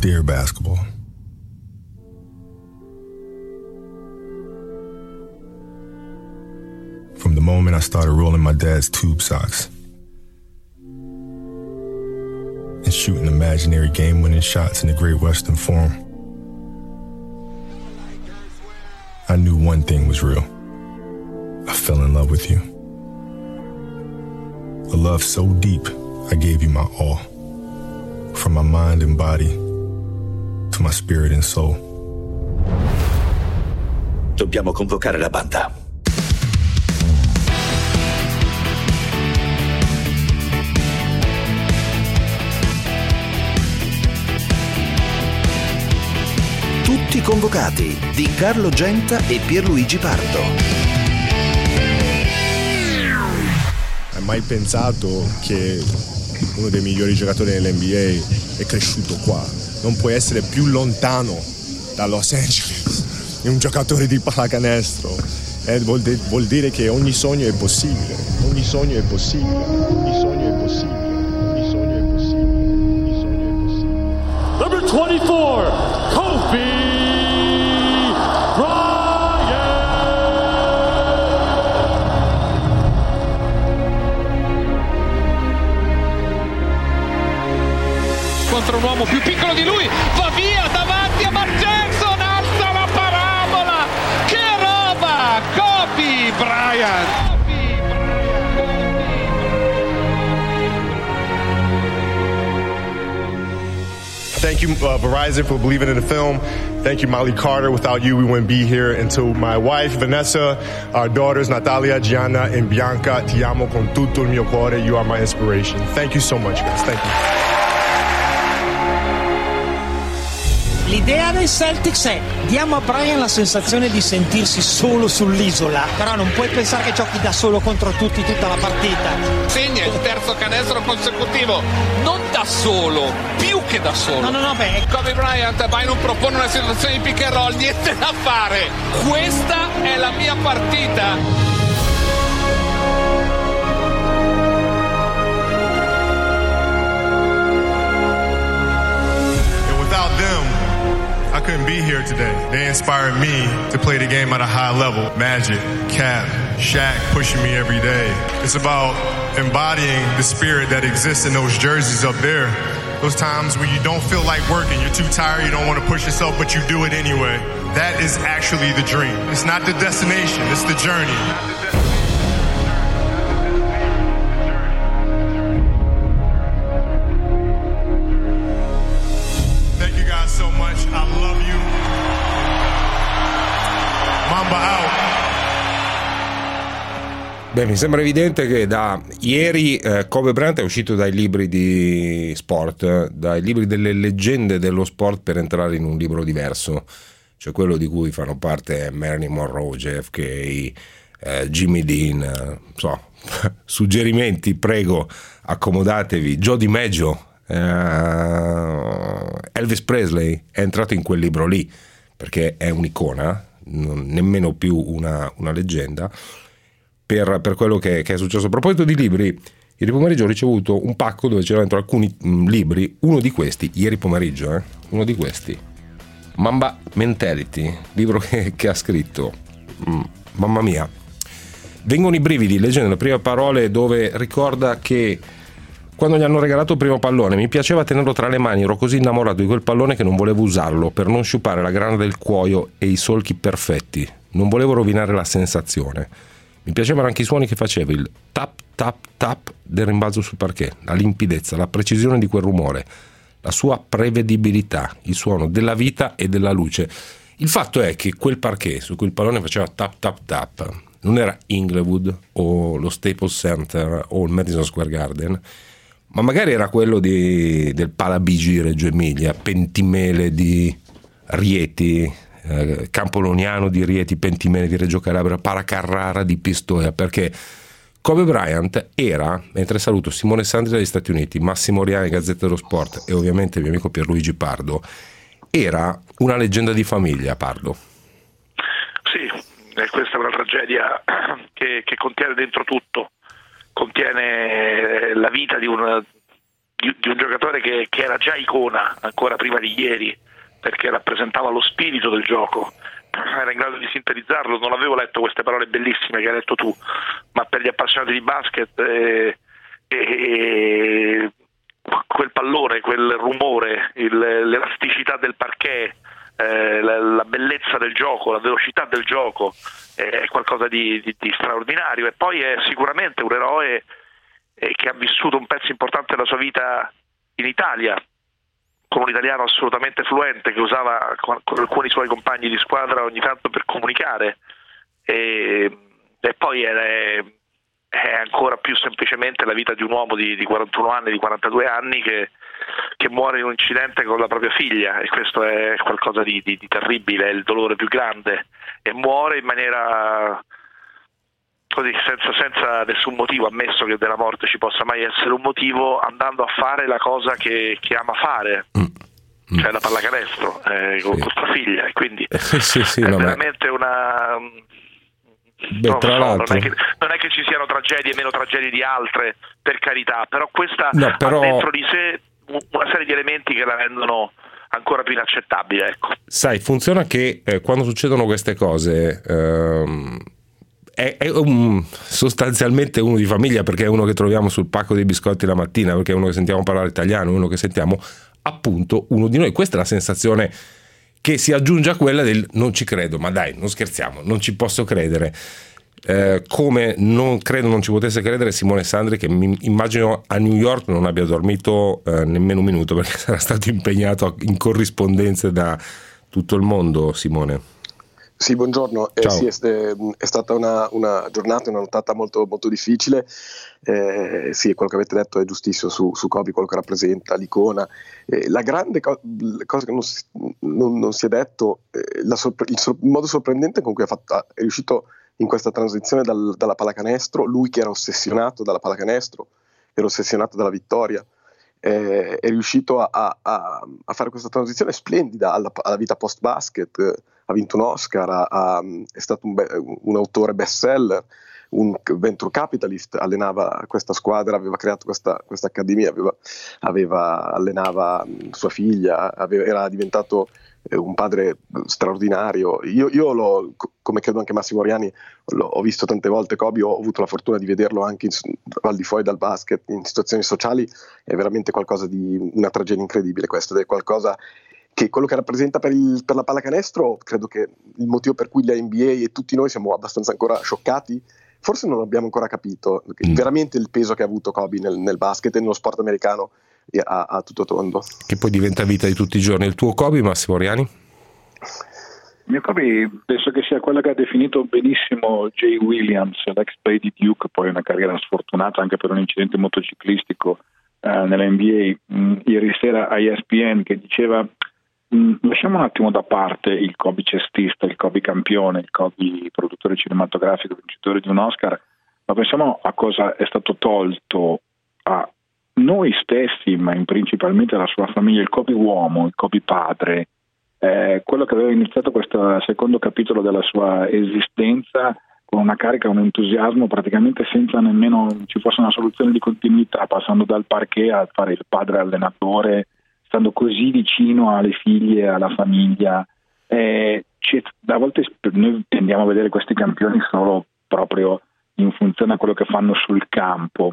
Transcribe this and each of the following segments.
Dear basketball. From the moment I started rolling my dad's tube socks and shooting imaginary game-winning shots in the Great Western Forum, I knew one thing was real. I fell in love with you. A love so deep, I gave you my all. From my mind and body to my spirit and soul. Dobbiamo convocare la banda. Tutti convocati di Carlo Genta e Pierluigi Pardo. Hai mai pensato che uno dei migliori giocatori dell'NBA è cresciuto qua? Non puoi essere più lontano da Los Angeles di un giocatore di pallacanestro. Vuol dire che ogni sogno è possibile. Ogni sogno è possibile. Ogni sogno è possibile. Ogni sogno è possibile. Ogni sogno è possibile. Number 24, Kobe Bryant. Contro un uomo più piccolo di lui, va via davanti a Mark Jackson, alza la parabola, che roba, Kobe Bryant. Thank you, Verizon, for believing in the film. Thank you, Molly Carter. Without you, we wouldn't be here. And to my wife, Vanessa, our daughters, Natalia, Gianna, and Bianca, ti amo con tutto il mio cuore. You are my inspiration. Thank you so much, guys. Thank you. L'idea dei Celtics è: diamo a Brian la sensazione di sentirsi solo sull'isola, però non puoi pensare che giochi da solo contro tutti tutta la partita. Segna il terzo canestro consecutivo, non da solo, più che da solo. No, beh. Kobe Bryant vai, non propone una situazione di pick and roll, niente da fare. Questa è la mia partita. I couldn't be here today. They inspired me to play the game at a high level. Magic, Cap, Shaq pushing me every day. It's about embodying the spirit that exists in those jerseys up there. Those times when you don't feel like working, you're too tired, you don't want to push yourself, but you do it anyway. That is actually the dream. It's not the destination, it's the journey. Beh, mi sembra evidente che da ieri Kobe Bryant è uscito dai libri di sport, dai libri delle leggende dello sport, per entrare in un libro diverso, cioè quello di cui fanno parte Marilyn Monroe, JFK, Jimmy Dean, suggerimenti, prego, accomodatevi. Joe DiMaggio, Elvis Presley è entrato in quel libro lì perché è un'icona, nemmeno più una leggenda. Per quello che è successo. A proposito di libri, ieri pomeriggio ho ricevuto un pacco dove c'erano dentro alcuni libri. Uno di questi, ieri pomeriggio, uno di questi, Mamba Mentality, libro che ha scritto. Mamma mia, vengono i brividi leggendo le prime parole, dove ricorda che quando gli hanno regalato il primo pallone mi piaceva tenerlo tra le mani, ero così innamorato di quel pallone che non volevo usarlo per non sciupare la grana del cuoio e i solchi perfetti, non volevo rovinare la sensazione. Mi piacevano anche i suoni che faceva, il tap tap tap del rimbalzo sul parquet, la limpidezza, la precisione di quel rumore, la sua prevedibilità, il suono della vita e della luce. Il fatto è che quel parquet su cui il pallone faceva tap tap tap non era Inglewood o lo Staples Center o il Madison Square Garden, ma magari era quello del Palabigi Reggio Emilia, Pentimele di Rieti, Campoloniano di Rieti, Pentimene di Reggio Calabria, Paracarrara di Pistoia, perché Kobe Bryant era, mentre saluto Simone Sandri dagli Stati Uniti, Massimo Oriani, Gazzetta dello Sport, e ovviamente il mio amico Pierluigi Pardo, era una leggenda di famiglia. Pardo. Sì, questa è una tragedia che contiene dentro tutto, contiene la vita di un un giocatore che era già icona ancora prima di ieri, perché rappresentava lo spirito del gioco, era in grado di sintetizzarlo. Non avevo letto queste parole bellissime che hai letto tu, ma per gli appassionati di basket quel pallone, quel rumore, l'elasticità del parquet, la bellezza del gioco, la velocità del gioco è qualcosa di straordinario. E poi è sicuramente un eroe che ha vissuto un pezzo importante della sua vita in Italia, con un italiano assolutamente fluente che usava con alcuni suoi compagni di squadra ogni tanto per comunicare, e poi è ancora più semplicemente la vita di un uomo di 41 anni, di 42 anni che muore in un incidente con la propria figlia, e questo è qualcosa di terribile, è il dolore più grande, e muore in maniera così, senza nessun motivo, ammesso che della morte ci possa mai essere un motivo, andando a fare la cosa che ama fare, cioè la pallacanestro, con sua figlia, e quindi veramente una... non è che ci siano tragedie e meno tragedie di altre, per carità, però questa ha dentro di sé una serie di elementi che la rendono ancora più inaccettabile, ecco. Sai, funziona che quando succedono queste cose è sostanzialmente uno di famiglia, perché è uno che troviamo sul pacco dei biscotti la mattina, perché è uno che sentiamo parlare italiano, uno che sentiamo appunto uno di noi. Questa è la sensazione che si aggiunge a quella del non ci credo, ma dai, non scherziamo, non ci posso credere. Come non ci potesse credere Simone Sandri, che immagino a New York non abbia dormito nemmeno un minuto, perché sarà stato impegnato in corrispondenze da tutto il mondo. Simone. Sì, buongiorno. Sì, è stata una giornata, una nottata molto, molto difficile. Sì, quello che avete detto è giustissimo su Kobe, quello che rappresenta, l'icona. La grande cosa che non si è detto, il modo sorprendente con cui è riuscito in questa transizione dalla pallacanestro, lui che era ossessionato dalla pallacanestro, era ossessionato dalla vittoria, è riuscito a fare questa transizione splendida alla vita post-basket. Ha vinto un Oscar, è stato un autore bestseller, un venture capitalist, allenava questa squadra, aveva creato questa accademia, allenava sua figlia, era diventato un padre straordinario. Io come credo anche Massimo Oriani, ho visto tante volte Kobe, ho avuto la fortuna di vederlo anche al di fuori dal basket, in situazioni sociali. È veramente qualcosa di una tragedia incredibile questo, ed è qualcosa che quello che rappresenta per la pallacanestro, credo che il motivo per cui la NBA e tutti noi siamo abbastanza ancora scioccati, forse non abbiamo ancora capito veramente il peso che ha avuto Kobe nel basket e nello sport americano a tutto tondo. Che poi diventa vita di tutti i giorni. Il tuo Kobe, Massimo Oriani? Il mio Kobe penso che sia quella che ha definito benissimo Jay Williams, l'ex play di Duke, poi una carriera sfortunata anche per un incidente motociclistico nell'NBA, ieri sera a ESPN, che diceva: lasciamo un attimo da parte il Kobe cestista, il Kobe campione, il Kobe produttore cinematografico, vincitore di un Oscar, ma pensiamo a cosa è stato tolto a noi stessi, ma principalmente alla sua famiglia, il Kobe uomo, il Kobe padre, quello che aveva iniziato questo secondo capitolo della sua esistenza con una carica, un entusiasmo praticamente senza nemmeno ci fosse una soluzione di continuità, passando dal parquet a fare il padre allenatore, stando così vicino alle figlie, alla famiglia. A volte noi tendiamo a vedere questi campioni solo proprio in funzione a quello che fanno sul campo.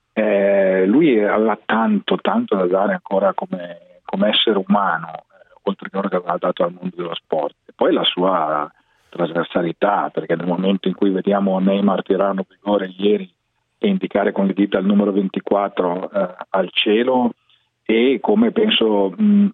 Lui aveva tanto da dare ancora come essere umano, oltre che quello che aveva dato al mondo dello sport. E poi la sua trasversalità, perché nel momento in cui vediamo Neymar tirare un rigore ieri e indicare con le dita il numero 24 al cielo, e come penso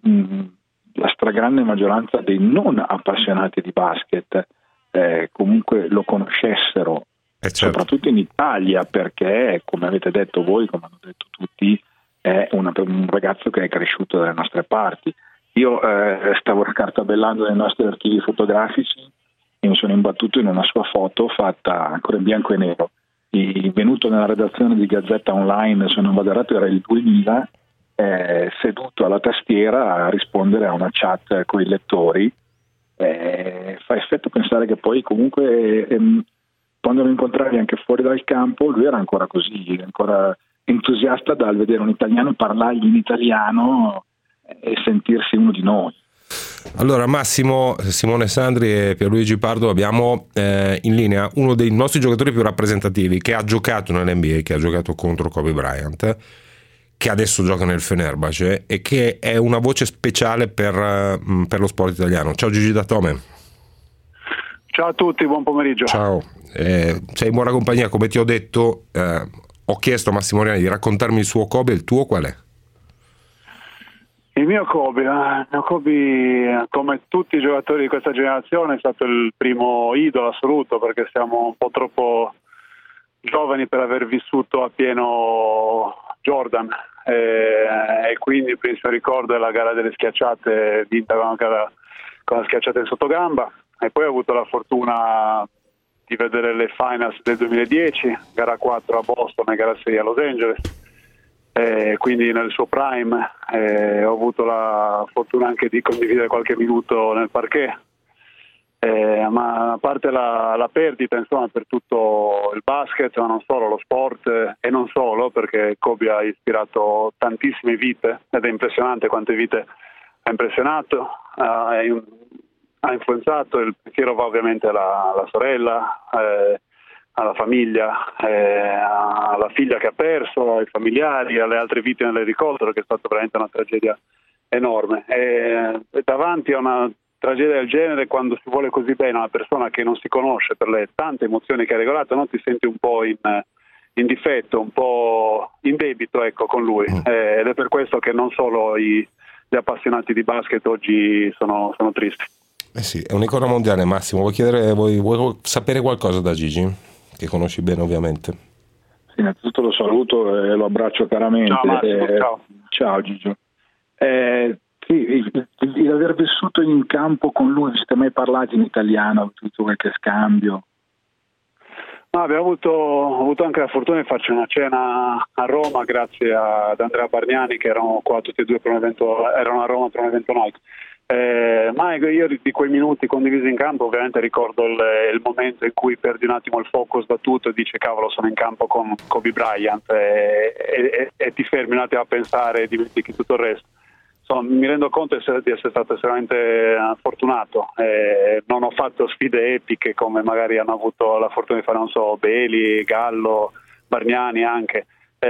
la stragrande maggioranza dei non appassionati di basket comunque lo conoscessero, soprattutto in Italia, perché come avete detto voi, come hanno detto tutti, è un ragazzo che è cresciuto dalle nostre parti. Io stavo scartabellando nei nostri archivi fotografici e mi sono imbattuto in una sua foto fatta ancora in bianco e nero, venuto nella redazione di Gazzetta Online, se non vado errato era il 2000, seduto alla tastiera a rispondere a una chat con i lettori. Fa effetto pensare che poi comunque quando lo incontravi anche fuori dal campo lui era ancora così, ancora entusiasta dal vedere un italiano parlargli in italiano e sentirsi uno di noi. Allora Massimo, Simone Sandri e Pierluigi Pardo, abbiamo in linea uno dei nostri giocatori più rappresentativi che ha giocato nell'NBA, che ha giocato contro Kobe Bryant, che adesso gioca nel Fenerbahce e che è una voce speciale per lo sport italiano. Ciao Gigi Datome. Ciao a tutti, buon pomeriggio. Ciao, sei in buona compagnia. Come ti ho detto, ho chiesto a Massimo Riani di raccontarmi il suo Kobe. Il tuo qual è? Il mio Kobe, come tutti i giocatori di questa generazione, è stato il primo idolo assoluto, perché siamo un po' troppo giovani per aver vissuto a pieno Jordan, e quindi il primissimo ricordo è la gara delle schiacciate, vinta con la schiacciata in sottogamba, e poi ho avuto la fortuna di vedere le finals del 2010, gara 4 a Boston e gara 6 a Los Angeles, quindi nel suo prime. Ho avuto la fortuna anche di condividere qualche minuto nel parquet, ma a parte la perdita, insomma, per tutto il basket, ma non solo, lo sport, e non solo, perché Kobe ha ispirato tantissime vite ed è impressionante quante vite ha impressionato, ha influenzato. Il pensiero va ovviamente alla sorella, alla famiglia, alla figlia che ha perso, ai familiari, alle altre vittime dell'elicottero, che è stata veramente una tragedia enorme. E davanti a una tragedia del genere, quando si vuole così bene una persona che non si conosce, per le tante emozioni che ha regolato, non ti senti un po' in difetto, un po' in debito, ecco, con lui. Ed è per questo che non solo gli appassionati di basket oggi sono tristi. Sì, è un'icona mondiale. Massimo, vuoi sapere qualcosa da Gigi? Che conosci bene, ovviamente. Sì, innanzitutto lo saluto e lo abbraccio caramente. Ciao Massimo, ciao Gigio. Sì, il aver vissuto in campo con lui, vi siete mai parlati in italiano? Avete avuto qualche scambio? No, abbiamo avuto anche la fortuna di farci una cena a Roma grazie ad Andrea Bargnani, che erano qua tutti e due per un evento, erano a Roma per un evento Nike. Ma io di quei minuti condivisi in campo ovviamente ricordo il momento in cui perdi un attimo il focus da tutto e dici cavolo, sono in campo con Kobe Bryant, e ti fermi un attimo a pensare e dimentichi tutto il resto. Insomma, mi rendo conto di essere stato estremamente fortunato. Non ho fatto sfide epiche come magari hanno avuto la fortuna di fare, non so, Beli, Gallo, Bargnani anche.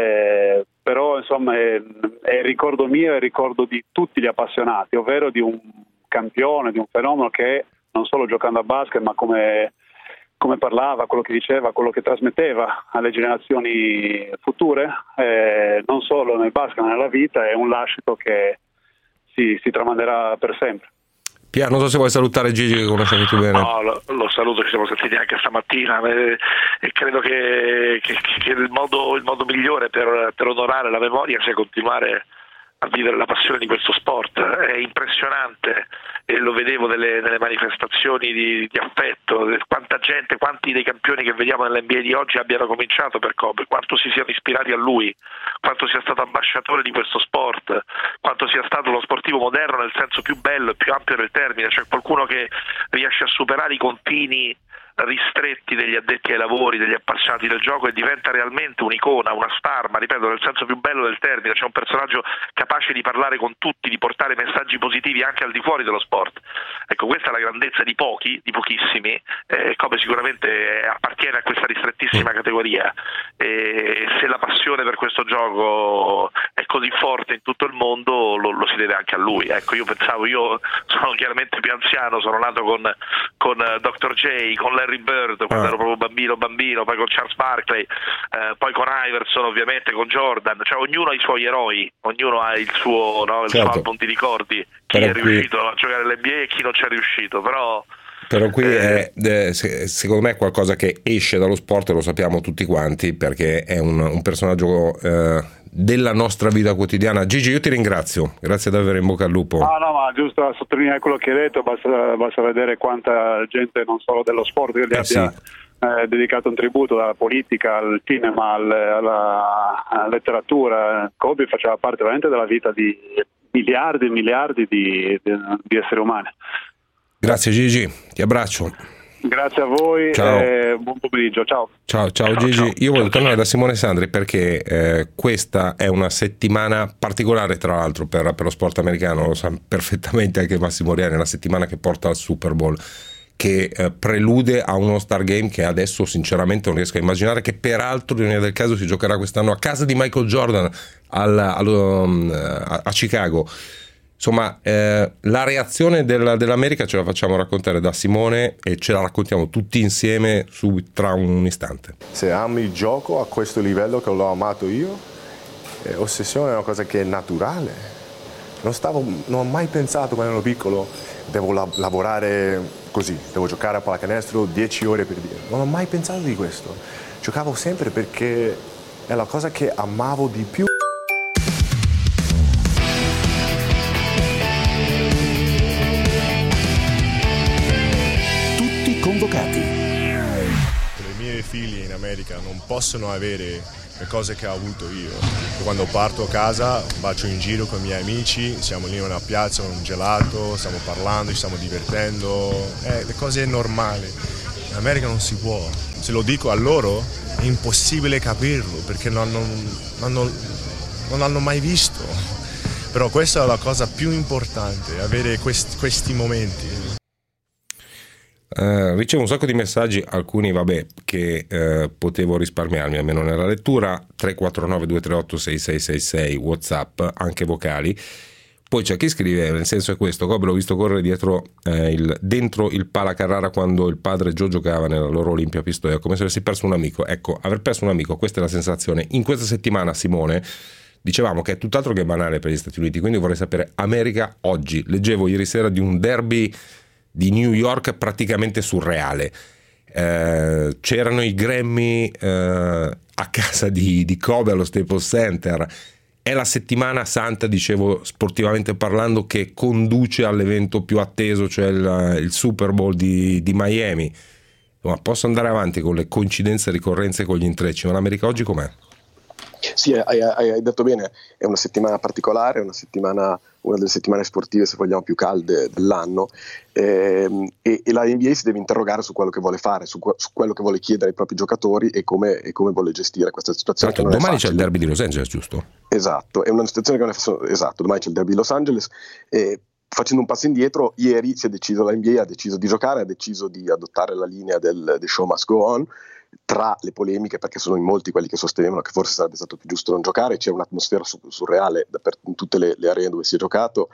Però insomma è il ricordo mio e il ricordo di tutti gli appassionati, ovvero di un campione, di un fenomeno che non solo giocando a basket, ma come parlava, quello che diceva, quello che trasmetteva alle generazioni future, non solo nel basket ma nella vita, è un lascito che si tramanderà per sempre. Pier, non so se vuoi salutare Gigi, che conosciamo tu bene. No, lo saluto, ci siamo sentiti anche stamattina, e credo che il modo migliore per onorare la memoria sia continuare a vivere la passione di questo sport. È impressionante, e lo vedevo nelle manifestazioni di affetto, quanta gente, quanti dei campioni che vediamo nell'NBA di oggi abbiano cominciato per Kobe, quanto si siano ispirati a lui, quanto sia stato ambasciatore di questo sport, quanto sia stato lo sportivo moderno nel senso più bello e più ampio del termine, cioè qualcuno che riesce a superare i confini ristretti degli addetti ai lavori, degli appassionati del gioco, e diventa realmente un'icona, una star, ma ripeto, nel senso più bello del termine, cioè un personaggio capace di parlare con tutti, di portare messaggi positivi anche al di fuori dello sport. Ecco, questa è la grandezza di pochissimi, come sicuramente appartiene a questa ristrettissima categoria, e se la passione per questo gioco è così forte in tutto il mondo lo si deve anche a lui. Ecco, io sono chiaramente più anziano, sono nato con Dr. J, con Larry Bird quando ero proprio bambino, poi con Charles Barkley, poi con Iverson, ovviamente con Jordan, cioè ognuno ha i suoi eroi, ognuno ha il suo, no, il suo album di ricordi, chi è riuscito a giocare all'NBA e chi non ci è riuscito, però qui è secondo me qualcosa che esce dallo sport, e lo sappiamo tutti quanti, perché è un personaggio della nostra vita quotidiana. Gigi, io ti ringrazio, grazie davvero, in bocca al lupo. No, ma giusto a sottolineare quello che hai detto, basta vedere quanta gente non solo dello sport che gli abbia dedicato un tributo, dalla politica al cinema alla letteratura. Kobe faceva parte veramente della vita di miliardi e miliardi di esseri umani. Grazie Gigi, ti abbraccio. Grazie a voi e buon pomeriggio, ciao. Ciao Gigi, io voglio tornare da Simone Sandri perché questa è una settimana particolare, tra l'altro per lo sport americano, lo sa perfettamente anche Massimo Riani, è una settimana che porta al Super Bowl, che prelude a uno All-Star Game che adesso sinceramente non riesco a immaginare, che peraltro in del caso si giocherà quest'anno a casa di Michael Jordan a Chicago. Insomma, la reazione dell'America ce la facciamo raccontare da Simone e ce la raccontiamo tutti insieme tra un istante. Se ami il gioco a questo livello che l'ho amato io, ossessione è una cosa che è naturale. Non ho mai pensato quando ero piccolo devo lavorare così, devo giocare a pallacanestro 10 ore per dire. Non ho mai pensato di questo. Giocavo sempre perché è la cosa che amavo di più. Convocati. Le mie figlie in America non possono avere le cose che ho avuto io. Quando parto a casa faccio in giro con i miei amici, siamo lì in una piazza con un gelato, stiamo parlando, ci stiamo divertendo, le cose normali. In America non si può. Se lo dico a loro è impossibile capirlo perché non hanno mai visto. Però questa è la cosa più importante, avere questi momenti. Ricevo un sacco di messaggi, alcuni che potevo risparmiarmi almeno nella lettura. 349 238 6666 WhatsApp, anche vocali. Poi c'è chi scrive, nel senso è questo: Kobe l'ho visto correre dentro il Pala Carrara quando il padre Joe giocava nella loro Olimpia Pistoia, come se avessi perso un amico. Ecco, aver perso un amico, questa è la sensazione. In questa settimana, Simone, dicevamo che è tutt'altro che banale per gli Stati Uniti, quindi vorrei sapere America oggi. Leggevo ieri sera di un derby di New York praticamente surreale. C'erano i Grammy a casa di Kobe allo Staples Center. È la settimana santa, dicevo, sportivamente parlando, che conduce all'evento più atteso, cioè il Super Bowl di Miami. Ma posso andare avanti con le coincidenze e ricorrenze con gli intrecci, ma l'America oggi com'è? Sì, hai detto bene, è una settimana particolare, una delle settimane sportive, se vogliamo, più calde dell'anno, e la NBA si deve interrogare su quello che vuole fare, su quello che vuole chiedere ai propri giocatori e come vuole gestire questa situazione. Esatto, domani c'è il derby di Los Angeles, giusto? Esatto, è una situazione che non è facile. Esatto, domani c'è il derby di Los Angeles. Facendo un passo indietro, ieri la NBA ha deciso di giocare, ha deciso di adottare la linea del show must go on, tra le polemiche, perché sono in molti quelli che sostenevano che forse sarebbe stato più giusto non giocare. C'è un'atmosfera surreale in tutte le aree dove si è giocato.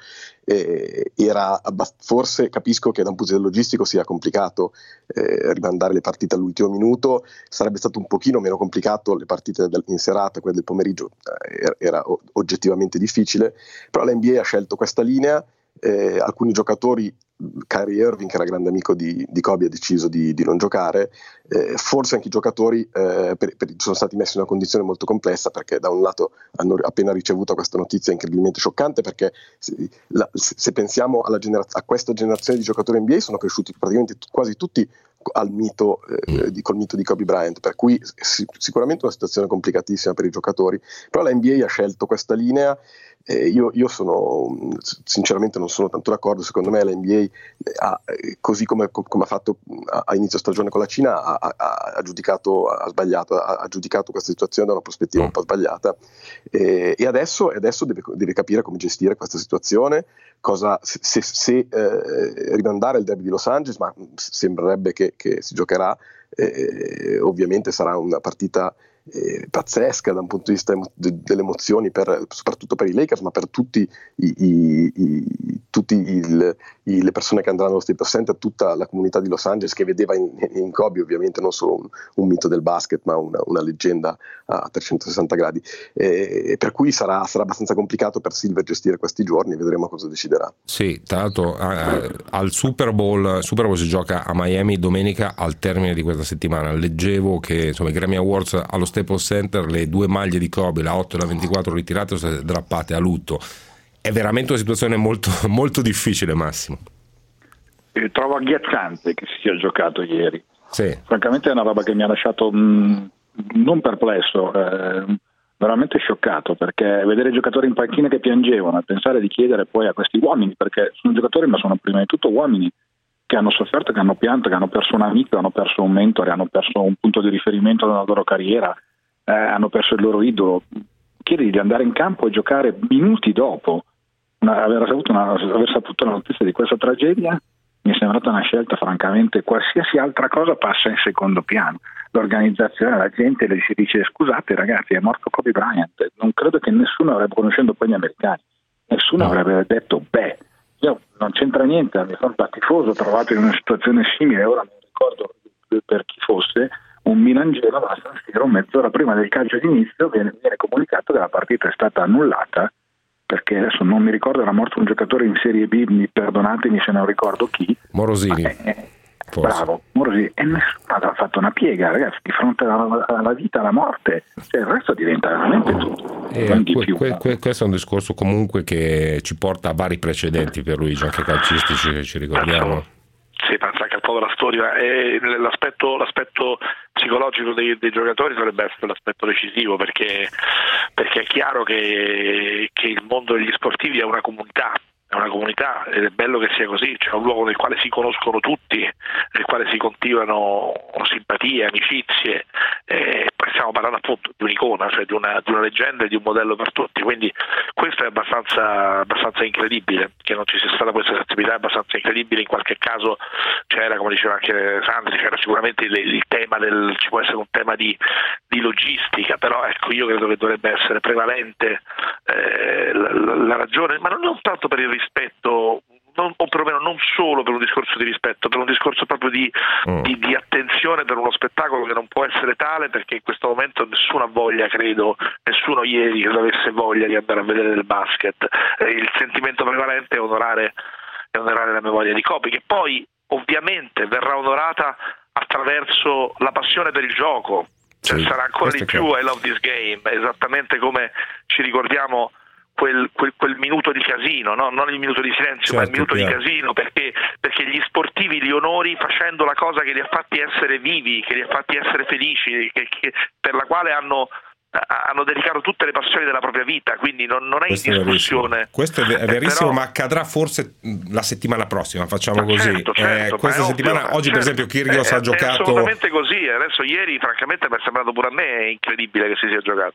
Forse capisco che da un punto di vista logistico sia complicato rimandare le partite all'ultimo minuto. Sarebbe stato un pochino meno complicato le partite in serata, quelle del pomeriggio era oggettivamente difficile, però la NBA ha scelto questa linea. Alcuni giocatori, Kyrie Irving, che era grande amico di Kobe, ha deciso di non giocare. Forse anche i giocatori sono stati messi in una condizione molto complessa, perché da un lato hanno appena ricevuto questa notizia incredibilmente scioccante, perché se pensiamo a questa generazione di giocatori NBA, sono cresciuti praticamente quasi tutti col mito di Kobe Bryant, per cui sicuramente una situazione complicatissima per i giocatori. Però la NBA ha scelto questa linea. Io sinceramente non sono tanto d'accordo. Secondo me la NBA così come ha fatto a inizio stagione con la Cina ha giudicato questa situazione da una prospettiva un po' sbagliata, e adesso deve capire come gestire questa situazione, se rimandare il derby di Los Angeles, ma sembrerebbe che si giocherà. Ovviamente sarà una partita pazzesca da un punto di vista delle emozioni, soprattutto per i Lakers, ma per tutte le persone che andranno allo Staples Center, tutta la comunità di Los Angeles, che vedeva in Kobe ovviamente non solo un mito del basket, ma una leggenda a 360 gradi, per cui sarà abbastanza complicato per Silver gestire questi giorni. Vedremo cosa deciderà. Sì, tra l'altro al Super Bowl si gioca a Miami domenica al termine di questa settimana. Leggevo che insomma i Grammy Awards allo Staples Center, le due maglie di Kobe, la 8 e la 24, ritirate o state drappate a lutto. È veramente una situazione molto, molto difficile, Massimo. Trovo agghiacciante che si sia giocato ieri. Sì. Francamente è una roba che mi ha lasciato non perplesso, veramente scioccato, perché vedere i giocatori in panchina che piangevano e pensare di chiedere poi a questi uomini, perché sono giocatori ma sono prima di tutto uomini, che hanno sofferto, che hanno pianto, che hanno perso un amico, hanno perso un mentore, hanno perso un punto di riferimento nella loro carriera, hanno perso il loro idolo. Chiedi di andare in campo e giocare minuti dopo aver saputo la notizia di questa tragedia. Mi è sembrata una scelta, francamente, qualsiasi altra cosa passa in secondo piano. L'organizzazione, la gente le si dice: scusate ragazzi, è morto Kobe Bryant. Non credo che nessuno avrebbe, conoscendo poi gli americani, nessuno avrebbe detto io non c'entra niente, mi sono da tifoso trovato in una situazione simile, ora non ricordo per chi fosse, un Milan-Genoa a San Siro, mezz'ora prima del calcio d'inizio viene comunicato che la partita è stata annullata, perché adesso non mi ricordo, era morto un giocatore in Serie B, perdonatemi se non ricordo chi. Morosini. Bravo, Morosini, e nessuno ha fatto una piega, ragazzi, di fronte alla vita, alla morte, cioè il resto diventa veramente tutto. Questo è un discorso comunque che ci porta a vari precedenti, per Luigi, anche calcistici, che ci ricordiamo. Sì, pensa anche al po' della storia, e l'aspetto psicologico dei giocatori dovrebbe essere l'aspetto decisivo, perché è chiaro che il mondo degli sportivi è una comunità ed è bello che sia così, c'è un luogo nel quale si conoscono tutti, nel quale si coltivano simpatie, amicizie, poi stiamo parlando appunto di un'icona, cioè di una leggenda e di un modello per tutti, quindi questo è abbastanza incredibile, che non ci sia stata questa sensibilità, è abbastanza incredibile. In qualche caso c'era, come diceva anche Sandri, c'era sicuramente il tema ci può essere un tema di logistica, però ecco, io credo che dovrebbe essere prevalente la ragione, ma non tanto per il rispetto, o perlomeno non solo per un discorso di rispetto, per un discorso proprio di attenzione per uno spettacolo che non può essere tale, perché in questo momento nessuno ha voglia, credo, nessuno ieri credo avesse voglia di andare a vedere del basket. Il sentimento prevalente è onorare la memoria di Kobe, che poi ovviamente verrà onorata attraverso la passione per il gioco, cioè sarà ancora di più I Love This Game, esattamente come ci ricordiamo quel minuto di casino, no? Non il minuto di silenzio, ma il minuto di casino, perché gli sportivi li onori facendo la cosa che li ha fatti essere vivi, che li ha fatti essere felici, per la quale hanno dedicato tutte le passioni della propria vita, quindi non è in discussione. Questo è verissimo, però, ma accadrà forse la settimana prossima, facciamo così. Certo, questa settimana, oggi per esempio Kyrgios ha giocato. È assolutamente così, adesso ieri francamente mi è sembrato pure a me incredibile che si sia giocato.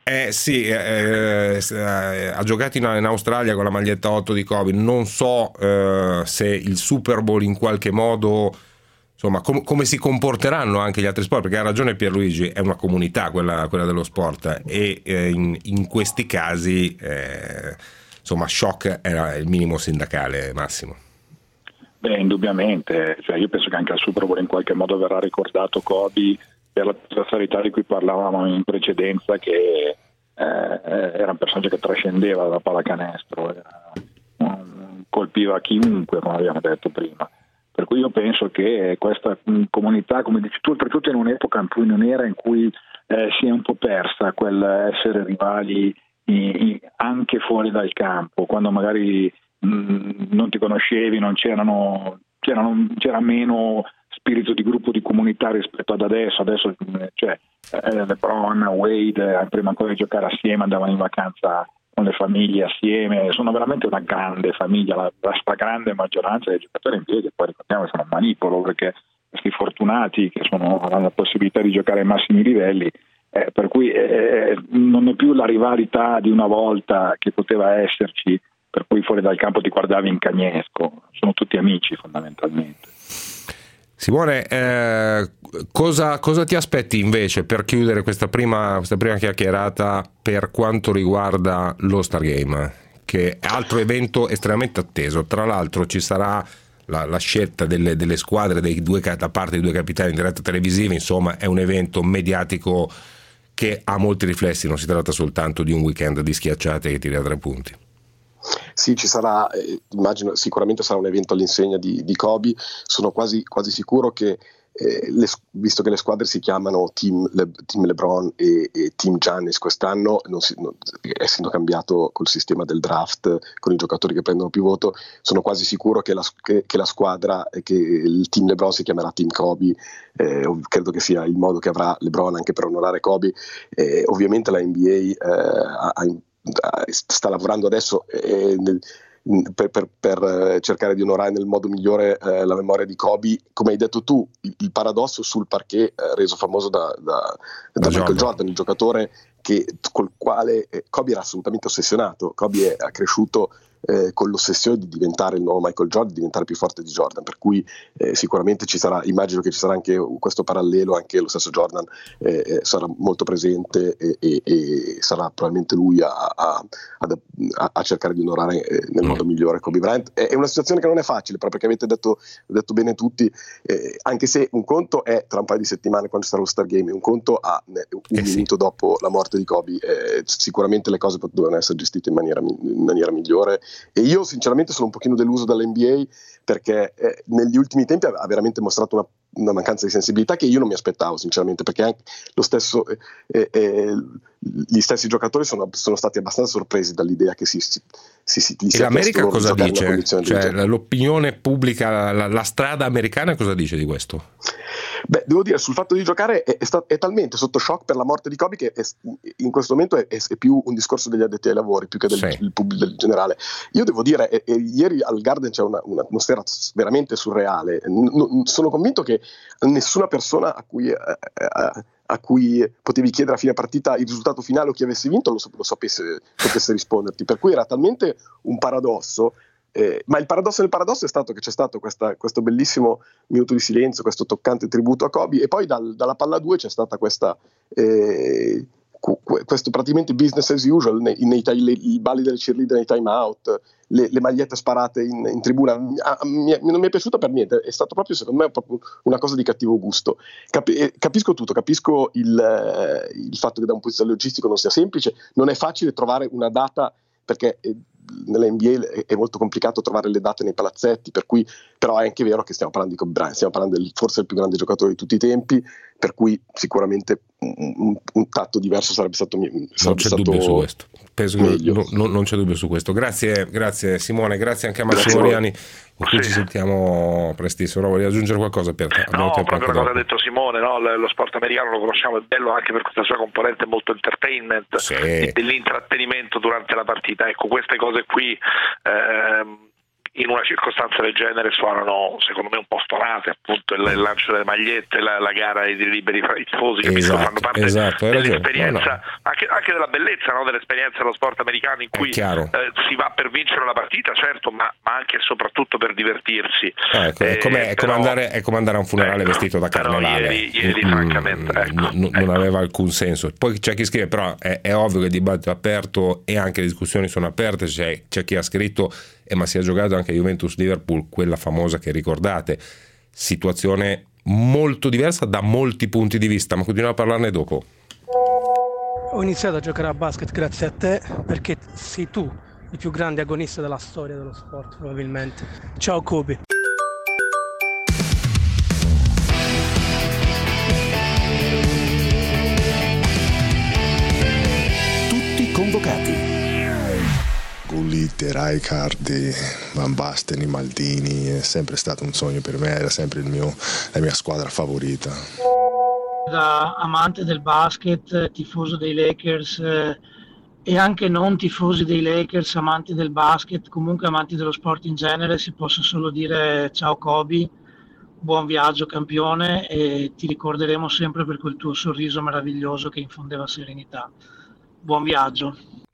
Ha giocato in Australia con la maglietta 8 di Kobe, non so se il Super Bowl in qualche modo, insomma, come si comporteranno anche gli altri sport, perché ha ragione Pierluigi, è una comunità quella dello sport, e in questi casi insomma shock era il minimo sindacale, Massimo. Indubbiamente, cioè, io penso che anche al Super Bowl in qualche modo verrà ricordato Kobe per la trasversalità di cui parlavamo in precedenza, che era un personaggio che trascendeva la pallacanestro, colpiva chiunque, come abbiamo detto prima. Per cui io penso che questa comunità, come dici tu, oltretutto in un'epoca in cui si è un po' persa quel essere rivali anche fuori dal campo, quando magari non ti conoscevi, c'era meno spirito di gruppo, di comunità rispetto ad adesso cioè LeBron, Wade, prima ancora di giocare assieme andavano in vacanza con le famiglie assieme, sono veramente una grande famiglia, la stragrande maggioranza dei giocatori in piedi, poi ricordiamo che sono manipolo, perché questi fortunati che hanno la possibilità di giocare ai massimi livelli, per cui non è più la rivalità di una volta che poteva esserci, per cui fuori dal campo ti guardavi in cagnesco, sono tutti amici fondamentalmente. Simone, cosa ti aspetti invece per chiudere questa prima chiacchierata per quanto riguarda lo Stargame, che è altro evento estremamente atteso? Tra l'altro ci sarà la scelta delle squadre da parte dei due capitani in diretta televisiva, insomma è un evento mediatico che ha molti riflessi, non si tratta soltanto di un weekend di schiacciate che tira 3 punti. Sì, ci sarà, immagino, sicuramente sarà un evento all'insegna di Kobe. Sono quasi sicuro che visto che le squadre si chiamano Team LeBron e Team Giannis quest'anno, essendo cambiato col sistema del draft con i giocatori che prendono più voto, sono quasi sicuro che la squadra, che il Team LeBron si chiamerà Team Kobe. Credo che sia il modo che avrà LeBron anche per onorare Kobe. Ovviamente la NBA sta lavorando adesso per cercare di onorare nel modo migliore la memoria di Kobe, come hai detto tu, il paradosso sul parquet reso famoso da Michael Jordan, il giocatore col quale Kobe era assolutamente ossessionato. Kobe ha cresciuto con l'ossessione di diventare il nuovo Michael Jordan, di diventare più forte di Jordan, per cui sicuramente immagino che ci sarà anche questo parallelo, anche lo stesso Jordan sarà molto presente e sarà probabilmente lui a cercare di onorare nel modo migliore Kobe Bryant. È una situazione che non è facile, proprio perché avete detto bene tutti, anche se un conto è tra un paio di settimane quando ci sarà lo Star Game, un conto a un minuto dopo la morte di Kobe. Sicuramente le cose dovevano essere gestite in maniera migliore, e io sinceramente sono un pochino deluso dall'NBA, perché negli ultimi tempi ha veramente mostrato una mancanza di sensibilità che io non mi aspettavo sinceramente, perché anche gli stessi giocatori sono stati abbastanza sorpresi dall'idea che si e l'America cosa dice? Cioè, l'opinione pubblica, la strada americana cosa dice di questo? Beh, devo dire, sul fatto di giocare è talmente sotto shock per la morte di Kobe che in questo momento è più un discorso degli addetti ai lavori più che del pubblico del generale. Io devo dire, ieri al Garden c'è un'atmosfera veramente surreale. Sono convinto che nessuna persona a cui potevi chiedere a fine partita il risultato finale o chi avesse vinto lo potesse risponderti, per cui era talmente un paradosso. Ma il paradosso del paradosso è stato che c'è stato questo bellissimo minuto di silenzio, questo toccante tributo a Kobe, e poi dalla palla 2 c'è stata questo praticamente business as usual, i balli delle cheerleader nei time out, le magliette sparate in tribuna. Non mi è piaciuta per niente, è stato proprio, secondo me, proprio una cosa di cattivo gusto. Capisco tutto, capisco il fatto che da un punto di vista logistico non sia semplice, non è facile trovare una data, perché nell'NBA è molto complicato trovare le date nei palazzetti, per cui però è anche vero che stiamo parlando di Kobe Bryant, stiamo parlando forse del più grande giocatore di tutti i tempi, per cui sicuramente un tatto diverso sarebbe stato dubbio su questo. Penso meglio. Che non c'è dubbio su questo. Grazie Simone, grazie anche a Massimo Moriani, con cui ci sentiamo prestissimo. Vuoi aggiungere qualcosa? No, proprio la cosa ha detto Simone, no? Lo sport americano lo conosciamo, è bello anche per questa sua componente molto entertainment, dell'intrattenimento durante la partita. Ecco, queste cose qui in una circostanza del genere suonano, secondo me, un po' stonate, appunto il lancio delle magliette, la gara ai liberi fra i tifosi, che fanno parte dell'esperienza, anche della bellezza, no? Dell'esperienza dello sport americano, in cui si va per vincere la partita, certo, ma anche e soprattutto per divertirsi. È come andare a un funerale vestito da carnevale. Ieri francamente non aveva alcun senso. Poi c'è chi scrive, però è ovvio che il dibattito è aperto e anche le discussioni sono aperte. C'è chi ha scritto ma si è giocato anche Juventus-Liverpool, quella famosa che ricordate, situazione molto diversa da molti punti di vista, ma continuiamo a parlarne dopo. Ho iniziato a giocare a basket grazie a te, perché sei tu il più grande agonista della storia dello sport, probabilmente. Ciao Kobe. Tutti convocati. Gullit, Rijkaard, Van Basten, Maldini, è sempre stato un sogno per me, era sempre la mia squadra favorita. Da amante del basket, tifoso dei Lakers e anche non tifosi dei Lakers, amanti del basket, comunque amanti dello sport in genere, si possa solo dire ciao Kobe, buon viaggio campione, e ti ricorderemo sempre per quel tuo sorriso meraviglioso che infondeva serenità. Buon viaggio.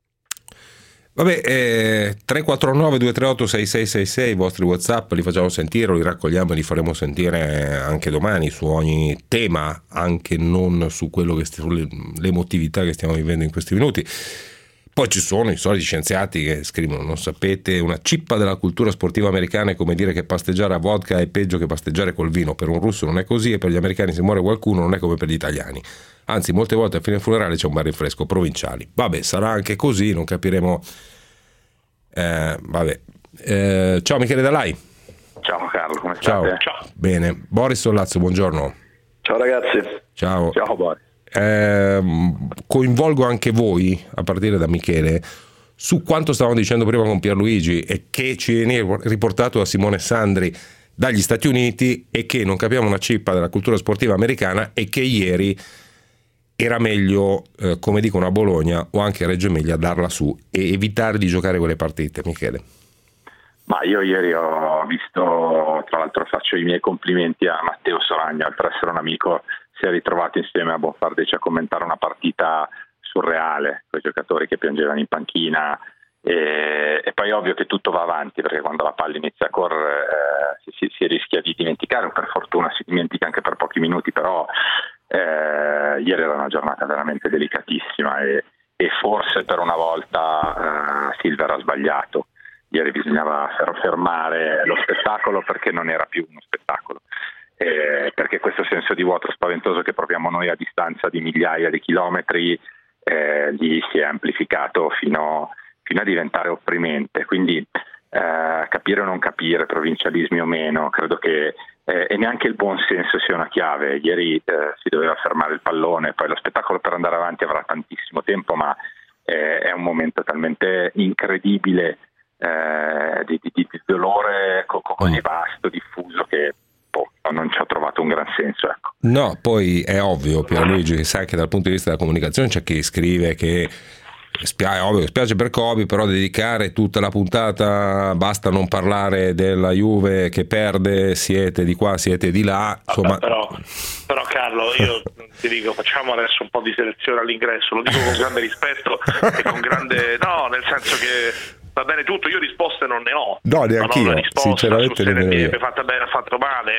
Vabbè, 349 238 6666 i vostri WhatsApp li facciamo sentire, li raccogliamo e li faremo sentire anche domani su ogni tema, anche non su quello che l'emotività che stiamo vivendo in questi minuti. Poi ci sono i soliti scienziati che scrivono: non sapete, una cippa della cultura sportiva americana è come dire che pasteggiare a vodka è peggio che pasteggiare col vino. Per un russo non è così, e per gli americani se muore qualcuno non è come per gli italiani. Anzi, molte volte a fine funerale c'è un bar rinfresco provinciali. Vabbè, sarà anche così, non capiremo. Ciao Michele Dalai. Ciao Carlo, come state? Ciao. Bene. Boris Sollazzo, buongiorno. Ciao ragazzi. Ciao. Ciao Boris. Coinvolgo anche voi, a partire da Michele, su quanto stavamo dicendo prima con Pierluigi e che ci viene riportato da Simone Sandri dagli Stati Uniti, e che non capiamo una cippa della cultura sportiva americana, e che ieri era meglio, come dicono a Bologna o anche a Reggio Emilia, darla su e evitare di giocare quelle partite. Michele. Ma io ieri ho visto, tra l'altro faccio i miei complimenti a Matteo Soragna, oltre ad essere un amico, si è ritrovato insieme a Bonfardeci a commentare una partita surreale, con i giocatori che piangevano in panchina, e poi è ovvio che tutto va avanti, perché quando la palla inizia a correre si rischia di dimenticare, o per fortuna si dimentica anche per pochi minuti, però ieri era una giornata veramente delicatissima e forse per una volta Silver ha sbagliato. Ieri bisognava fermare lo spettacolo, perché non era più uno spettacolo, perché questo senso di vuoto spaventoso che proviamo noi a distanza di migliaia di chilometri lì si è amplificato fino a diventare opprimente. Quindi capire o non capire, provincialismi o meno, credo che e neanche il buon senso sia una chiave. Ieri si doveva fermare il pallone, poi lo spettacolo per andare avanti avrà tantissimo tempo, ma è un momento talmente incredibile di dolore così vasto, diffuso, che non ci ho trovato un gran senso, ecco. No, poi è ovvio, Pierluigi, che sai che dal punto di vista della comunicazione c'è chi scrive che spiace per Kobe, però dedicare tutta la puntata, basta non parlare della Juve che perde, siete di qua, siete di là, insomma. Però Carlo, io ti dico, facciamo adesso un po' di selezione all'ingresso, lo dico con grande rispetto e con grande, no, nel senso che va bene tutto, io risposte non ne ho. No, neanche io, sinceramente non ne ho. È fatta bene, ha fatto male,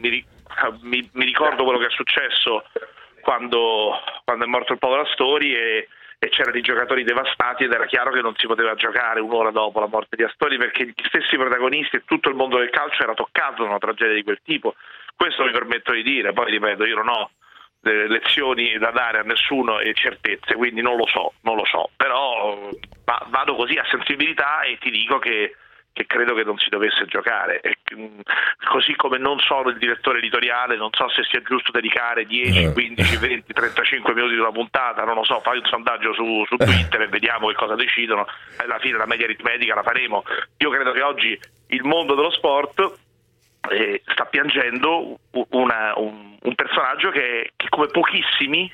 mi ricordo quello che è successo quando è morto il povero Astori e c'erano i giocatori devastati, ed era chiaro che non si poteva giocare un'ora dopo la morte di Astori, perché gli stessi protagonisti e tutto il mondo del calcio era toccato da una tragedia di quel tipo. Questo mi permetto di dire, poi ripeto, io non ho lezioni da dare a nessuno e certezze, quindi non lo so, però vado così a sensibilità e ti dico che credo che non si dovesse giocare, così come non sono il direttore editoriale, non so se sia giusto dedicare 10, 15, 20, 35 minuti di una puntata, non lo so, fai un sondaggio su Twitter e vediamo che cosa decidono, alla fine la media aritmetica la faremo. Io credo che oggi il mondo dello sport sta piangendo un personaggio che come pochissimi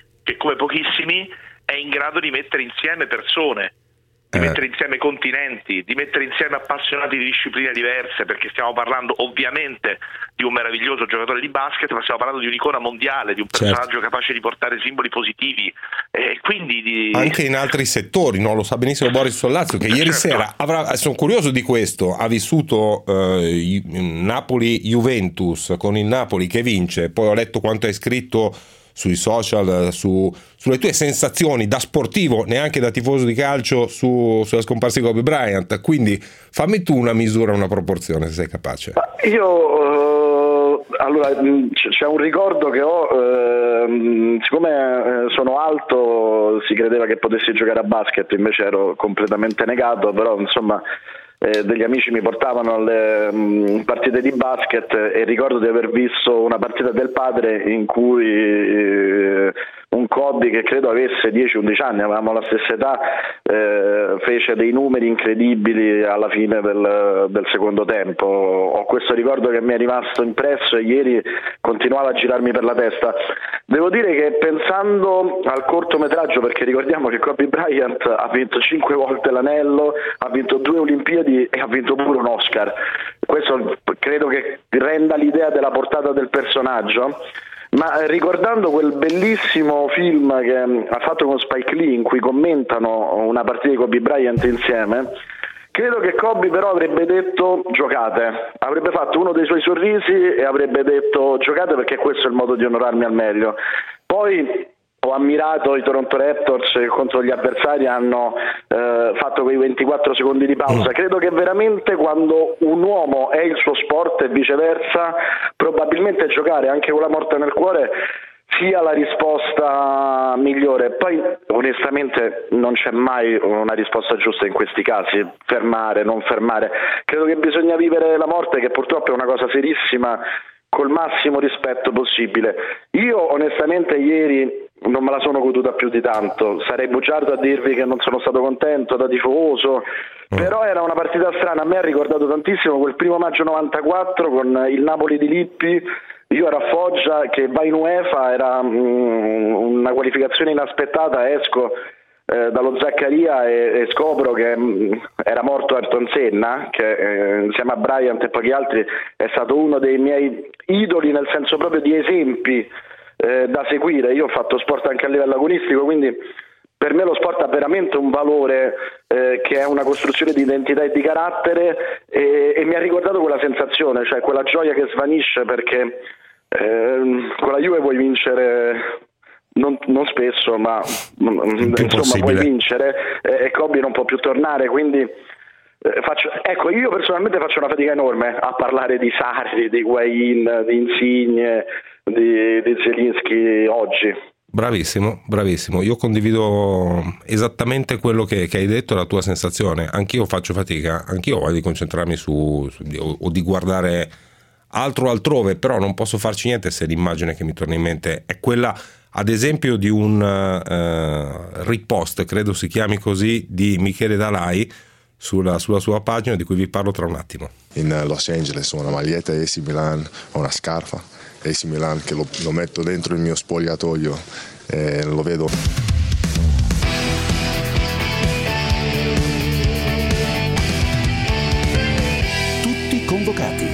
è in grado di mettere insieme persone, di mettere insieme continenti, di mettere insieme appassionati di discipline diverse, perché stiamo parlando ovviamente di un meraviglioso giocatore di basket, ma stiamo parlando di un'icona mondiale, di un personaggio capace di portare simboli positivi, quindi anche in altri settori, no? Lo sa benissimo Boris Sollazzo, che ieri sera sono curioso di questo, ha vissuto Napoli-Juventus con il Napoli che vince, poi ho letto quanto hai scritto sui social, sulle tue sensazioni da sportivo, neanche da tifoso di calcio, sulla scomparsa di Kobe Bryant, quindi fammi tu una misura, una proporzione, se sei capace. Io allora c'è un ricordo che ho, siccome sono alto si credeva che potessi giocare a basket, invece ero completamente negato, però insomma degli amici mi portavano alle partite di basket e ricordo di aver visto una partita del padre in cui un Kobe che credo avesse 10-11 anni, avevamo la stessa età, fece dei numeri incredibili alla fine del secondo tempo. Ho questo ricordo che mi è rimasto impresso e ieri continuava a girarmi per la testa. Devo dire che pensando al cortometraggio, perché ricordiamo che Kobe Bryant ha vinto 5 volte l'anello, ha vinto 2 Olimpiadi e ha vinto pure un Oscar, questo credo che renda l'idea della portata del personaggio. Ma ricordando quel bellissimo film che ha fatto con Spike Lee in cui commentano una partita di Kobe Bryant insieme, credo che Kobe però avrebbe detto giocate, avrebbe fatto uno dei suoi sorrisi e avrebbe detto giocate perché questo è il modo di onorarmi al meglio. Poi ho ammirato i Toronto Raptors che contro gli avversari hanno fatto quei 24 secondi di pausa. Credo che veramente quando un uomo è il suo sport e viceversa, probabilmente giocare anche con la morte nel cuore sia la risposta migliore. Poi onestamente non c'è mai una risposta giusta in questi casi, fermare, non fermare. Credo che bisogna vivere la morte, che purtroppo è una cosa serissima, col massimo rispetto possibile. Io onestamente ieri non me la sono goduta più di tanto, sarei bugiardo a dirvi che non sono stato contento da tifoso, però era una partita strana. A me ha ricordato tantissimo quel 1 maggio 94 con il Napoli di Lippi. Io ero a Foggia che va in UEFA, era una qualificazione inaspettata, esco, dallo Zaccaria e scopro che era morto Ayrton Senna, che insieme a Bryant e pochi altri è stato uno dei miei idoli, nel senso proprio di esempi da seguire. Io ho fatto sport anche a livello agonistico, quindi per me lo sport ha veramente un valore che è una costruzione di identità e di carattere, e mi ha ricordato quella sensazione, cioè quella gioia che svanisce perché con la Juve vuoi vincere non spesso, ma insomma vuoi vincere, e Kobe non può più tornare, quindi io personalmente faccio una fatica enorme a parlare di Sarri, di Higuain, di Insigne, di Zielinski oggi. Bravissimo, io condivido esattamente quello che hai detto, la tua sensazione. Anch'io faccio fatica, anch'io voglio di concentrarmi o di guardare altro altrove, però non posso farci niente se l'immagine che mi torna in mente è quella, ad esempio, di un ripost, credo si chiami così, di Michele Dalai sulla sua pagina, di cui vi parlo tra un attimo. In Los Angeles ho una maglietta AC Milan, ho una scarpa AC Milan che lo metto dentro il mio spogliatoio e lo vedo. Tutti convocati.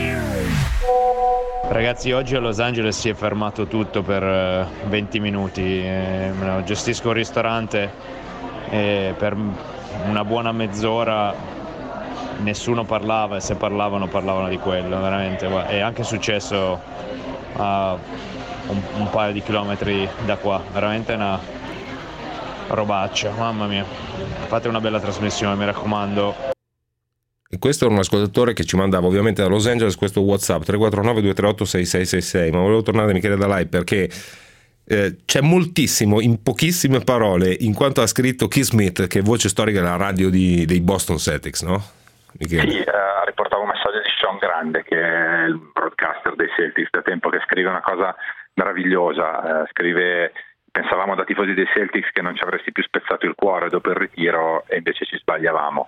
Ragazzi, oggi a Los Angeles si è fermato tutto per 20 minuti. Gestisco un ristorante e per una buona mezz'ora nessuno parlava, e se parlavano di quello, veramente. È anche successo a un paio di chilometri da qua, veramente una robaccia, mamma mia. Fate una bella trasmissione, mi raccomando. E questo era un ascoltatore che ci mandava ovviamente da Los Angeles questo WhatsApp 349-238-6666, ma volevo tornare da Michele Dalai perché c'è moltissimo in pochissime parole, in quanto ha scritto Keith Smith, che è voce storica della radio dei Boston Celtics, no? Michele? Sì, riportavo un messaggio di Sean Grande, che è il broadcaster dei Celtics da tempo, che scrive una cosa meravigliosa, pensavamo da tifosi dei Celtics che non ci avresti più spezzato il cuore dopo il ritiro, e invece ci sbagliavamo.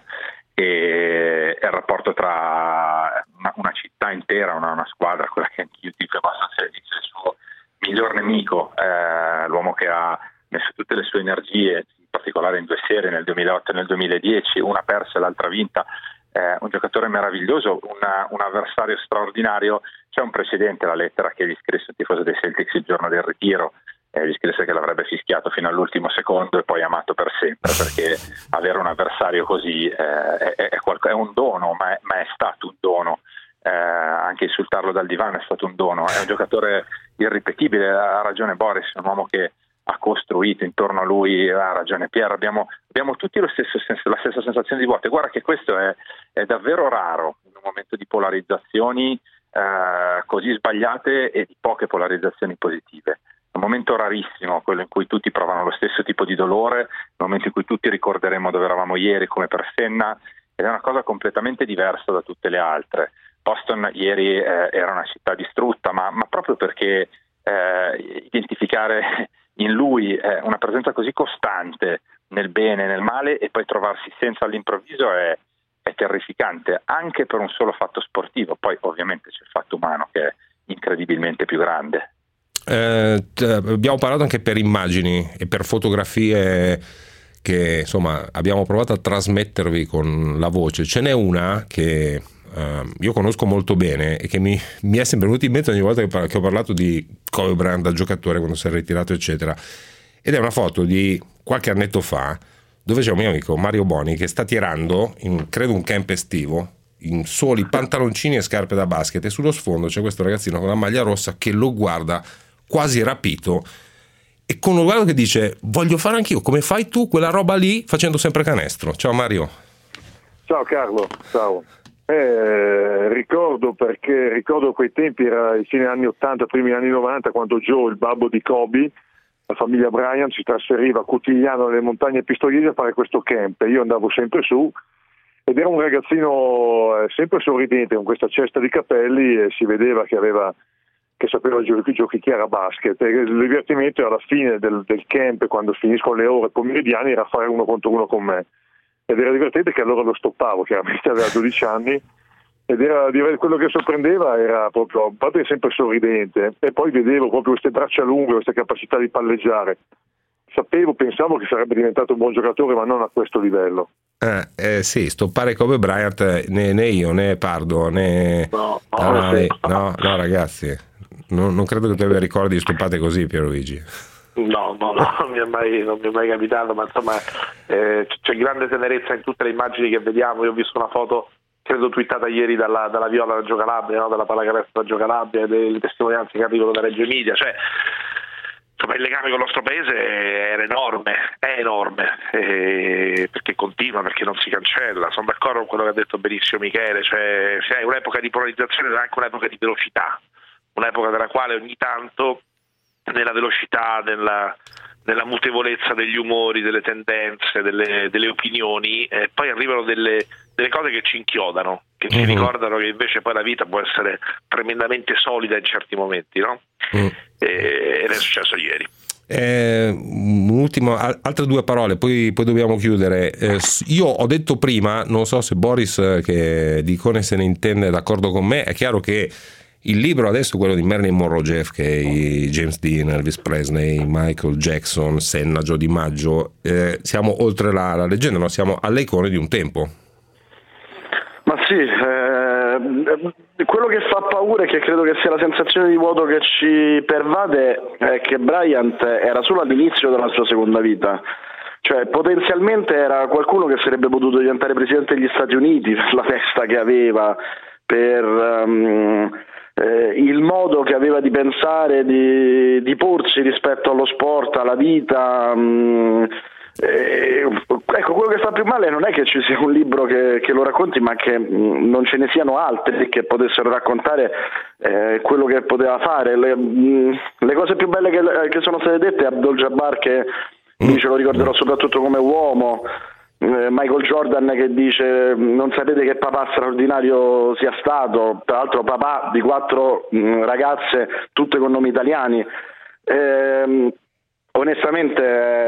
E il rapporto tra una città intera, una squadra, quella che anch'io tifo, Boston Celtics, il suo miglior nemico, l'uomo che ha messo tutte le sue energie, in particolare in due serie, nel 2008 e nel 2010, una persa e l'altra vinta, un giocatore meraviglioso, un avversario straordinario. C'è un precedente, la lettera che gli scrisse un tifoso dei Celtics il giorno del ritiro, gli scrisse che l'avrebbe fischiato fino all'ultimo secondo e poi amato per sempre, perché avere un avversario così è un dono, ma è stato un dono. Anche insultarlo dal divano è stato un dono. È un giocatore irripetibile, ha ragione Boris, è un uomo che ha costruito intorno a lui, ha ragione Pier, abbiamo tutti lo stesso senso, la stessa sensazione di vuoto. Guarda che questo è davvero raro in un momento di polarizzazioni così sbagliate e di poche polarizzazioni positive. È un momento rarissimo quello in cui tutti provano lo stesso tipo di dolore, il momento in cui tutti ricorderemo dove eravamo ieri, come per Senna, ed è una cosa completamente diversa da tutte le altre. Boston ieri era una città distrutta, ma proprio perché identificare in lui una presenza così costante nel bene e nel male, e poi trovarsi senza all'improvviso è terrificante, anche per un solo fatto sportivo. Poi ovviamente c'è il fatto umano che è incredibilmente più grande. Abbiamo parlato anche per immagini e per fotografie che insomma abbiamo provato a trasmettervi con la voce. Ce n'è una che io conosco molto bene e che mi è sempre venuta in mente ogni volta che ho parlato di Kobe Bryant da giocatore, quando si è ritirato eccetera, ed è una foto di qualche annetto fa dove c'è un mio amico Mario Boni che sta tirando in credo un camp estivo in soli pantaloncini e scarpe da basket, e sullo sfondo c'è questo ragazzino con la maglia rossa che lo guarda quasi rapito e con uno sguardo che dice: voglio fare anch'io come fai tu quella roba lì facendo sempre canestro. Ciao Mario. Ciao Carlo, ciao. Ricordo quei tempi, era i fine anni 80, primi anni 90, quando Joe, il babbo di Kobe, la famiglia Bryant, si trasferiva a Cutigliano nelle montagne Pistoiese a fare questo camp. Io andavo sempre su ed era un ragazzino sempre sorridente con questa cesta di capelli, e si vedeva che sapeva giochicchiare a basket. E il divertimento alla fine del camp, quando finiscono le ore pomeridiane, era fare 1 contro 1 con me. Ed era divertente che allora lo stoppavo, chiaramente aveva 12 anni, ed era quello che sorprendeva era proprio, a parte sempre sorridente, e poi vedevo proprio queste braccia lunghe, questa capacità di palleggiare. pensavo che sarebbe diventato un buon giocatore, ma non a questo livello. Sì, stoppare Kobe Bryant né io né Pardo né no, ragazzi, non credo che tu abbia ricordi di stoppate così, Pierluigi. No, non mi è mai capitato, ma insomma c'è grande tenerezza in tutte le immagini che vediamo. Io ho visto una foto, credo twittata ieri dalla Viola da Reggio Calabria, no? Dalla pallacanestro da Reggio Calabria, e delle testimonianze che arrivano da Reggio Emilia, cioè insomma il legame con il nostro paese è enorme, perché continua, perché non si cancella. Sono d'accordo con quello che ha detto benissimo Michele, cioè è un'epoca di polarizzazione, ma anche un'epoca di velocità, un'epoca della quale ogni tanto nella velocità, nella mutevolezza degli umori, delle tendenze, delle opinioni, poi arrivano delle cose che ci inchiodano, che ci ricordano che invece poi la vita può essere tremendamente solida in certi momenti, no? Ed è successo ieri. Altre due parole, poi dobbiamo chiudere. Io ho detto prima, non so se Boris, che di Icone se ne intende, d'accordo con me. È chiaro che il libro adesso è quello di Marilyn Monroe, JFK, James Dean, Elvis Presley, Michael Jackson, Senna, Joe DiMaggio. Siamo oltre la leggenda, no? Siamo alle icone di un tempo. Ma sì, quello che fa paura e che credo che sia la sensazione di vuoto che ci pervade è che Bryant era solo all'inizio della sua seconda vita. Cioè potenzialmente era qualcuno che sarebbe potuto diventare presidente degli Stati Uniti per la testa che aveva, per il modo che aveva di pensare, di porsi rispetto allo sport, alla vita. Ecco, quello che fa più male non è che ci sia un libro che lo racconti, ma che non ce ne siano altri che potessero raccontare quello che poteva fare. Le cose più belle che sono state dette, Abdul-Jabbar che dice: lo ricorderò soprattutto come uomo. Michael Jordan che dice: non sapete che papà straordinario sia stato, tra l'altro papà di 4 ragazze tutte con nomi italiani. Onestamente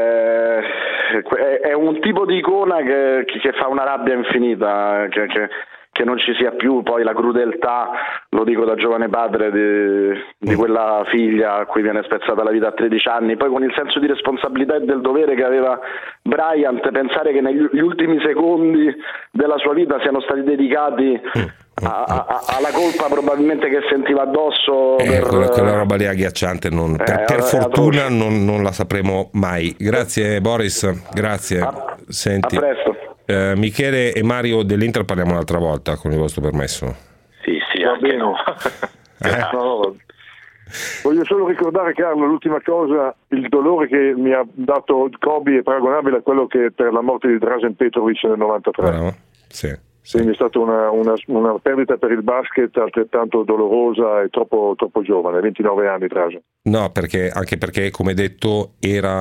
è un tipo di icona che fa una rabbia infinita, che non ci sia più poi la crudeltà, lo dico da giovane padre di quella figlia a cui viene spezzata la vita a 13 anni, poi con il senso di responsabilità e del dovere che aveva Bryant, pensare che negli ultimi secondi della sua vita siano stati dedicati alla colpa probabilmente che sentiva addosso, quella roba lì agghiacciante, per fortuna non la sapremo mai. Grazie Boris, grazie. Senti, a presto. Michele e Mario dell'Inter parliamo un'altra volta, con il vostro permesso. Sì, anche no. No. Voglio solo ricordare, Carlo, l'ultima cosa: il dolore che mi ha dato Kobe è paragonabile a quello che per la morte di Dražen Petrović nel 93. Bravo. Sì. Quindi è stata una perdita per il basket altrettanto dolorosa e troppo giovane, 29 anni Dražen. No, anche perché come detto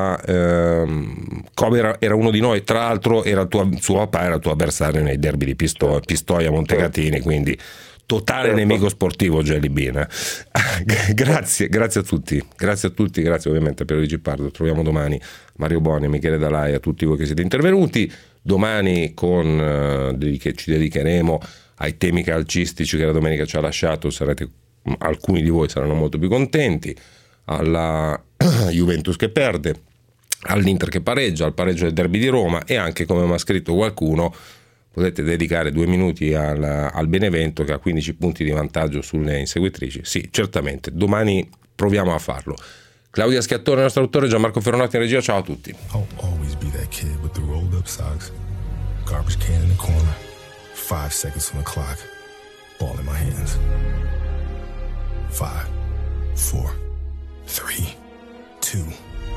Kobe era uno di noi, tra l'altro suo papà era il tuo avversario nei derby di Pistoia Montecatini, quindi totale nemico sportivo Jelly Bean. Grazie a tutti, grazie ovviamente a Pierluigi Pardo. Troviamo domani Mario Boni, Michele Dalai, a tutti voi che siete intervenuti. Domani che ci dedicheremo ai temi calcistici che la domenica ci ha lasciato, alcuni di voi saranno molto più contenti, alla Juventus che perde, all'Inter che pareggia, al pareggio del derby di Roma, e anche, come mi ha scritto qualcuno, potete dedicare 2 minuti al Benevento che ha 15 punti di vantaggio sulle inseguitrici. Sì, certamente, domani proviamo a farlo. Claudia Schiattone, il nostro autore, Gianmarco Ferronati in regia, ciao a tutti. I'll always be that kid with the rolled up socks, garbage can in the corner, 5 seconds on the clock, ball in my hands. 5, 4, 3, 2